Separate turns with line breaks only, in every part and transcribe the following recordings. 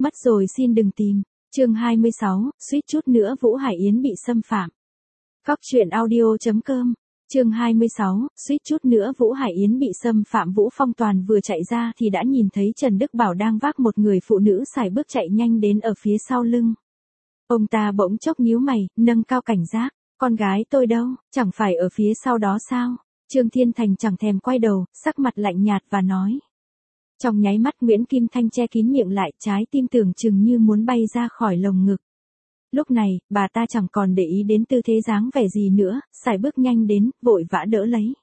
Mất rồi xin đừng tìm. Chương 26, suýt chút nữa Vũ Hải Yến bị xâm phạm. Góc truyện audio.com. Chương 26, suýt chút nữa Vũ Hải Yến bị xâm phạm. Vũ Phong Toàn vừa chạy ra thì đã nhìn thấy Trần Đức Bảo đang vác một người phụ nữ sải bước chạy nhanh đến ở phía sau lưng. Ông ta bỗng chốc nhíu mày, nâng cao cảnh giác. Con gái tôi đâu, chẳng phải ở phía sau đó sao? Trương Thiên Thành chẳng thèm quay đầu, sắc mặt lạnh nhạt và nói. Trong nháy mắt Nguyễn Kim Thanh che kín miệng lại, trái tim tưởng chừng như muốn bay ra khỏi lồng ngực. Lúc này, bà ta chẳng còn để ý đến tư thế dáng vẻ gì nữa, sải bước nhanh đến, vội vã đỡ lấy.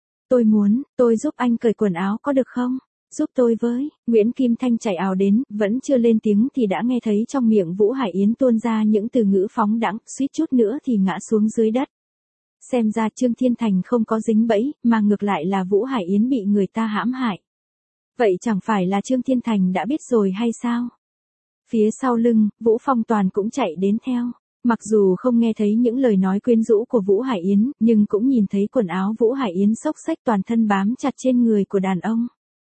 Tôi giúp anh cởi quần áo có được không? Giúp tôi với. Nguyễn Kim Thanh chạy ào đến, vẫn chưa lên tiếng thì đã nghe thấy trong miệng Vũ Hải Yến tuôn ra những từ ngữ phóng đãng, suýt chút nữa thì ngã xuống dưới đất. Xem ra Trương Thiên Thành không có dính bẫy, mà ngược lại là Vũ Hải Yến bị người ta hãm hại. Vậy chẳng phải là Trương Thiên Thành đã biết rồi hay sao? Phía sau lưng, Vũ Phong Toàn cũng chạy đến theo. Mặc dù không nghe thấy những lời nói quyến rũ của Vũ Hải Yến, nhưng cũng nhìn thấy quần áo Vũ Hải Yến xốc xách toàn thân bám chặt trên người của đàn ông.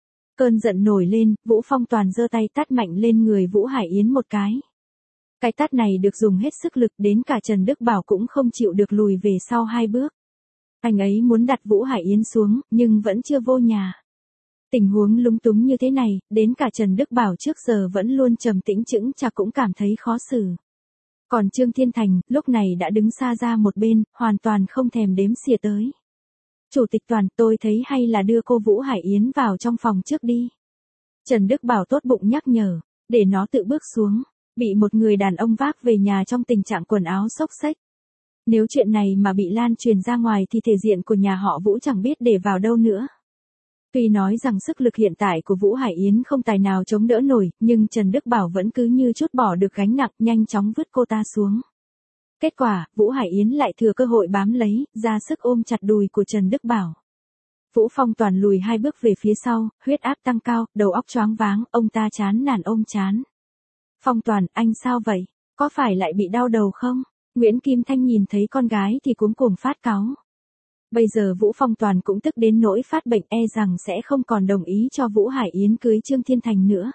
Cơn giận nổi lên, Vũ Phong Toàn giơ tay tát mạnh lên người Vũ Hải Yến một cái. Cái tát này được dùng hết sức lực, đến cả Trần Đức Bảo cũng không chịu được, lùi về sau 2 bước. Anh ấy muốn đặt Vũ Hải Yến xuống, nhưng vẫn chưa vô nhà. Tình huống lúng túng như thế này, đến cả Trần Đức Bảo trước giờ vẫn luôn trầm tĩnh chững chạc cũng cảm thấy khó xử. Còn Trương Thiên Thành, lúc này đã đứng xa ra một bên, hoàn toàn không thèm đếm xỉa tới. Chủ tịch Toàn, tôi thấy hay là đưa cô Vũ Hải Yến vào trong phòng trước đi. Trần Đức Bảo tốt bụng nhắc nhở, để nó tự bước xuống, bị một người đàn ông vác về nhà trong tình trạng quần áo xốc xách. Nếu chuyện này mà bị lan truyền ra ngoài thì thể diện của nhà họ Vũ chẳng biết để vào đâu nữa. Tuy nói rằng sức lực hiện tại của Vũ Hải Yến không tài nào chống đỡ nổi, nhưng Trần Đức Bảo vẫn cứ như trút bỏ được gánh nặng, nhanh chóng vứt cô ta xuống. Kết quả, Vũ Hải Yến lại thừa cơ hội bám lấy, ra sức ôm chặt đùi của Trần Đức Bảo. Vũ Phong Toàn lùi 2 bước về phía sau, huyết áp tăng cao, đầu óc choáng váng, ông ta chán nản ôm chán. Phong Toàn, anh sao vậy? Có phải lại bị đau đầu không? Nguyễn Kim Thanh nhìn thấy con gái thì cuống cuồng phát cáu. Bây giờ Vũ Phong Toàn cũng tức đến nỗi phát bệnh, e rằng sẽ không còn đồng ý cho Vũ Hải Yến cưới Trương Thiên Thành nữa.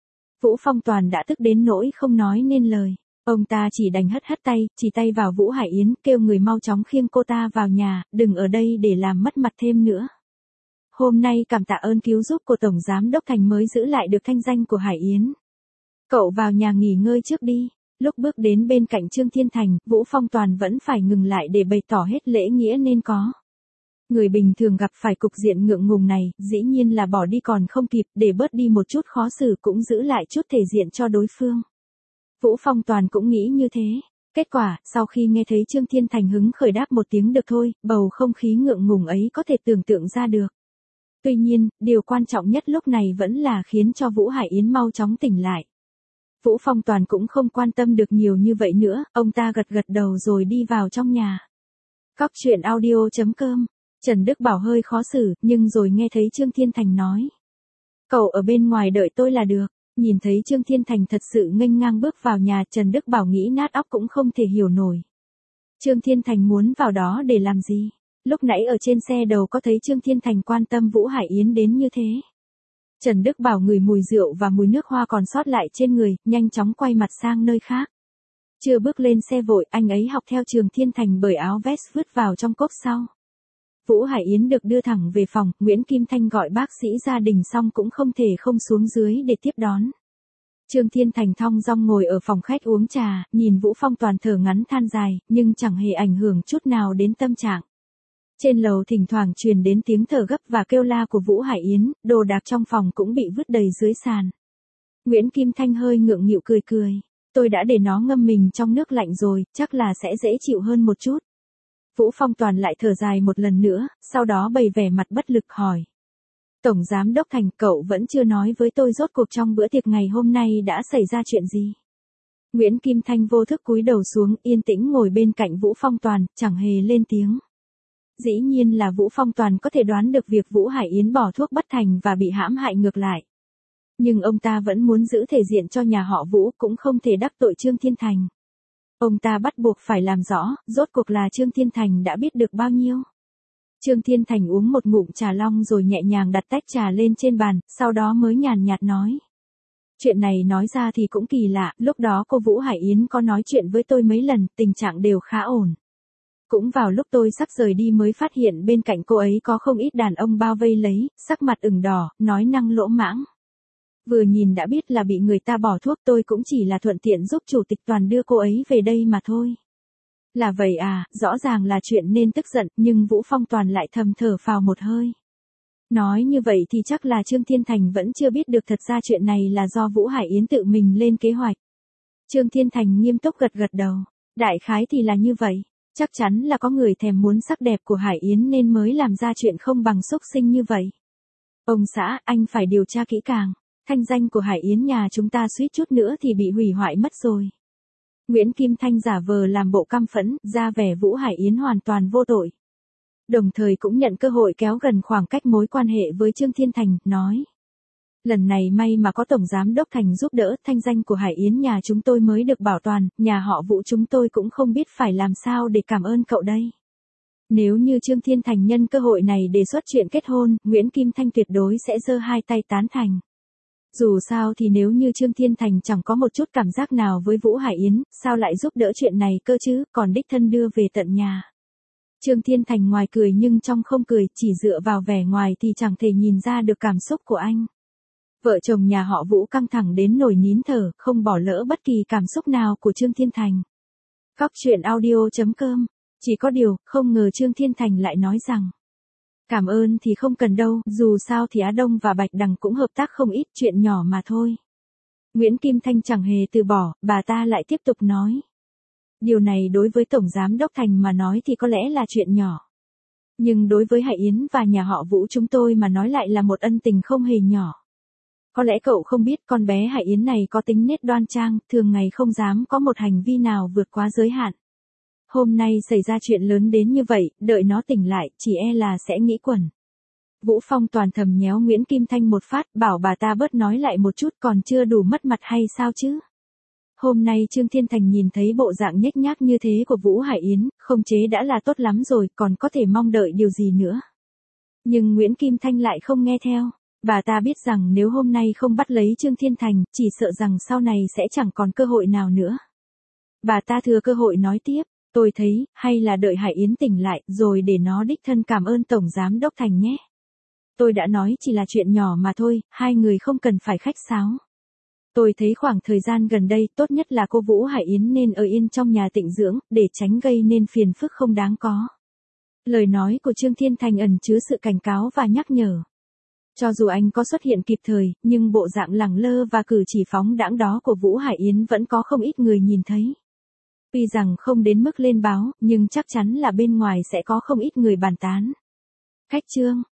Vũ Phong Toàn đã tức đến nỗi không nói nên lời. Ông ta chỉ đành hất hất tay, chỉ tay vào Vũ Hải Yến, kêu người mau chóng khiêng cô ta vào nhà, đừng ở đây để làm mất mặt thêm nữa. Hôm nay cảm tạ ơn cứu giúp của Tổng Giám Đốc Thành mới giữ lại được thanh danh của Hải Yến. Cậu vào nhà nghỉ ngơi trước đi. Lúc bước đến bên cạnh Trương Thiên Thành, Vũ Phong Toàn vẫn phải ngừng lại để bày tỏ hết lễ nghĩa nên có. Người bình thường gặp phải cục diện ngượng ngùng này, dĩ nhiên là bỏ đi còn không kịp, để bớt đi một chút khó xử cũng giữ lại chút thể diện cho đối phương. Vũ Phong Toàn cũng nghĩ như thế. Kết quả, sau khi nghe thấy Trương Thiên Thành hứng khởi đáp một tiếng được thôi, bầu không khí ngượng ngùng ấy có thể tưởng tượng ra được. Tuy nhiên, điều quan trọng nhất lúc này vẫn là khiến cho Vũ Hải Yến mau chóng tỉnh lại. Vũ Phong Toàn cũng không quan tâm được nhiều như vậy nữa, ông ta gật gật đầu rồi đi vào trong nhà. Góc truyện audio.com. Trần Đức Bảo hơi khó xử, nhưng rồi nghe thấy Trương Thiên Thành nói. Cậu ở bên ngoài đợi tôi là được. Nhìn thấy Trương Thiên Thành thật sự nghênh ngang bước vào nhà, Trần Đức Bảo nghĩ nát óc cũng không thể hiểu nổi. Trương Thiên Thành muốn vào đó để làm gì? Lúc nãy ở trên xe đầu có thấy Trương Thiên Thành quan tâm Vũ Hải Yến đến như thế. Trần Đức Bảo ngửi mùi rượu và mùi nước hoa còn sót lại trên người, nhanh chóng quay mặt sang nơi khác. Chưa bước lên xe vội, anh ấy học theo Trương Thiên Thành bởi áo vest vứt vào trong cốp sau. Vũ Hải Yến được đưa thẳng về phòng, Nguyễn Kim Thanh gọi bác sĩ gia đình xong cũng không thể không xuống dưới để tiếp đón. Trương Thiên Thành thong dong ngồi ở phòng khách uống trà, nhìn Vũ Phong Toàn thở ngắn than dài, nhưng chẳng hề ảnh hưởng chút nào đến tâm trạng. Trên lầu thỉnh thoảng truyền đến tiếng thở gấp và kêu la của Vũ Hải Yến, đồ đạc trong phòng cũng bị vứt đầy dưới sàn. Nguyễn Kim Thanh hơi ngượng nghịu cười cười. Tôi đã để nó ngâm mình trong nước lạnh rồi, chắc là sẽ dễ chịu hơn một chút. Vũ Phong Toàn lại thở dài một lần nữa, sau đó bày vẻ mặt bất lực hỏi. Tổng Giám Đốc Thành, cậu vẫn chưa nói với tôi rốt cuộc trong bữa tiệc ngày hôm nay đã xảy ra chuyện gì. Nguyễn Kim Thanh vô thức cúi đầu xuống, yên tĩnh ngồi bên cạnh Vũ Phong Toàn, chẳng hề lên tiếng. Dĩ nhiên là Vũ Phong Toàn có thể đoán được việc Vũ Hải Yến bỏ thuốc bất thành và bị hãm hại ngược lại. Nhưng ông ta vẫn muốn giữ thể diện cho nhà họ Vũ, cũng không thể đắc tội Trương Thiên Thành. Ông ta bắt buộc phải làm rõ, rốt cuộc là Trương Thiên Thành đã biết được bao nhiêu. Trương Thiên Thành uống một ngụm trà long rồi nhẹ nhàng đặt tách trà lên trên bàn, sau đó mới nhàn nhạt nói. Chuyện này nói ra thì cũng kỳ lạ, lúc đó cô Vũ Hải Yến có nói chuyện với tôi mấy lần, tình trạng đều khá ổn. Cũng vào lúc tôi sắp rời đi mới phát hiện bên cạnh cô ấy có không ít đàn ông bao vây lấy, sắc mặt ửng đỏ, nói năng lỗ mãng. Vừa nhìn đã biết là bị người ta bỏ thuốc, tôi cũng chỉ là thuận tiện giúp chủ tịch Toàn đưa cô ấy về đây mà thôi. Là vậy à, rõ ràng là chuyện nên tức giận, nhưng Vũ Phong Toàn lại thầm thở phào một hơi. Nói như vậy thì chắc là Trương Thiên Thành vẫn chưa biết được thật ra chuyện này là do Vũ Hải Yến tự mình lên kế hoạch. Trương Thiên Thành nghiêm túc gật gật đầu. Đại khái thì là như vậy. Chắc chắn là có người thèm muốn sắc đẹp của Hải Yến nên mới làm ra chuyện không bằng xúc sinh như vậy. Ông xã, anh phải điều tra kỹ càng. Thanh danh của Hải Yến nhà chúng ta suýt chút nữa thì bị hủy hoại mất rồi. Nguyễn Kim Thanh giả vờ làm bộ căm phẫn, ra vẻ Vũ Hải Yến hoàn toàn vô tội. Đồng thời cũng nhận cơ hội kéo gần khoảng cách mối quan hệ với Trương Thiên Thành, nói. Lần này may mà có Tổng Giám Đốc Thành giúp đỡ, thanh danh của Hải Yến nhà chúng tôi mới được bảo toàn, nhà họ Vũ chúng tôi cũng không biết phải làm sao để cảm ơn cậu đây. Nếu như Trương Thiên Thành nhân cơ hội này đề xuất chuyện kết hôn, Nguyễn Kim Thanh tuyệt đối sẽ giơ hai tay tán thành. Dù sao thì nếu như Trương Thiên Thành chẳng có một chút cảm giác nào với Vũ Hải Yến, sao lại giúp đỡ chuyện này cơ chứ, còn đích thân đưa về tận nhà. Trương Thiên Thành ngoài cười nhưng trong không cười, chỉ dựa vào vẻ ngoài thì chẳng thể nhìn ra được cảm xúc của anh. Vợ chồng nhà họ Vũ căng thẳng đến nổi nín thở, không bỏ lỡ bất kỳ cảm xúc nào của Trương Thiên Thành. Cóc truyện audio.com. Chỉ có điều, không ngờ Trương Thiên Thành lại nói rằng. Cảm ơn thì không cần đâu, dù sao thì Á Đông và Bạch Đằng cũng hợp tác không ít, chuyện nhỏ mà thôi. Nguyễn Kim Thanh chẳng hề từ bỏ, bà ta lại tiếp tục nói. Điều này đối với Tổng Giám Đốc Thành mà nói thì có lẽ là chuyện nhỏ. Nhưng đối với Hải Yến và nhà họ Vũ chúng tôi mà nói lại là một ân tình không hề nhỏ. Có lẽ cậu không biết con bé Hải Yến này có tính nết đoan trang, thường ngày không dám có một hành vi nào vượt quá giới hạn. Hôm nay xảy ra chuyện lớn đến như vậy, đợi nó tỉnh lại, chỉ e là sẽ nghĩ quẩn. Vũ Phong Toàn thầm nhéo Nguyễn Kim Thanh một phát, bảo bà ta bớt nói lại một chút, còn chưa đủ mất mặt hay sao chứ? Hôm nay Trương Thiên Thành nhìn thấy bộ dạng nhếch nhác như thế của Vũ Hải Yến, không chế đã là tốt lắm rồi, còn có thể mong đợi điều gì nữa. Nhưng Nguyễn Kim Thanh lại không nghe theo. Bà ta biết rằng nếu hôm nay không bắt lấy Trương Thiên Thành, chỉ sợ rằng sau này sẽ chẳng còn cơ hội nào nữa. Bà ta thừa cơ hội nói tiếp, tôi thấy, hay là đợi Hải Yến tỉnh lại, rồi để nó đích thân cảm ơn Tổng Giám Đốc Thành nhé. Tôi đã nói chỉ là chuyện nhỏ mà thôi, hai người không cần phải khách sáo. Tôi thấy khoảng thời gian gần đây, tốt nhất là cô Vũ Hải Yến nên ở yên trong nhà tịnh dưỡng, để tránh gây nên phiền phức không đáng có. Lời nói của Trương Thiên Thành ẩn chứa sự cảnh cáo và nhắc nhở. Cho dù anh có xuất hiện kịp thời, nhưng bộ dạng lẳng lơ và cử chỉ phóng đãng đó của Vũ Hải Yến vẫn có không ít người nhìn thấy. Tuy rằng không đến mức lên báo, nhưng chắc chắn là bên ngoài sẽ có không ít người bàn tán. Khách chương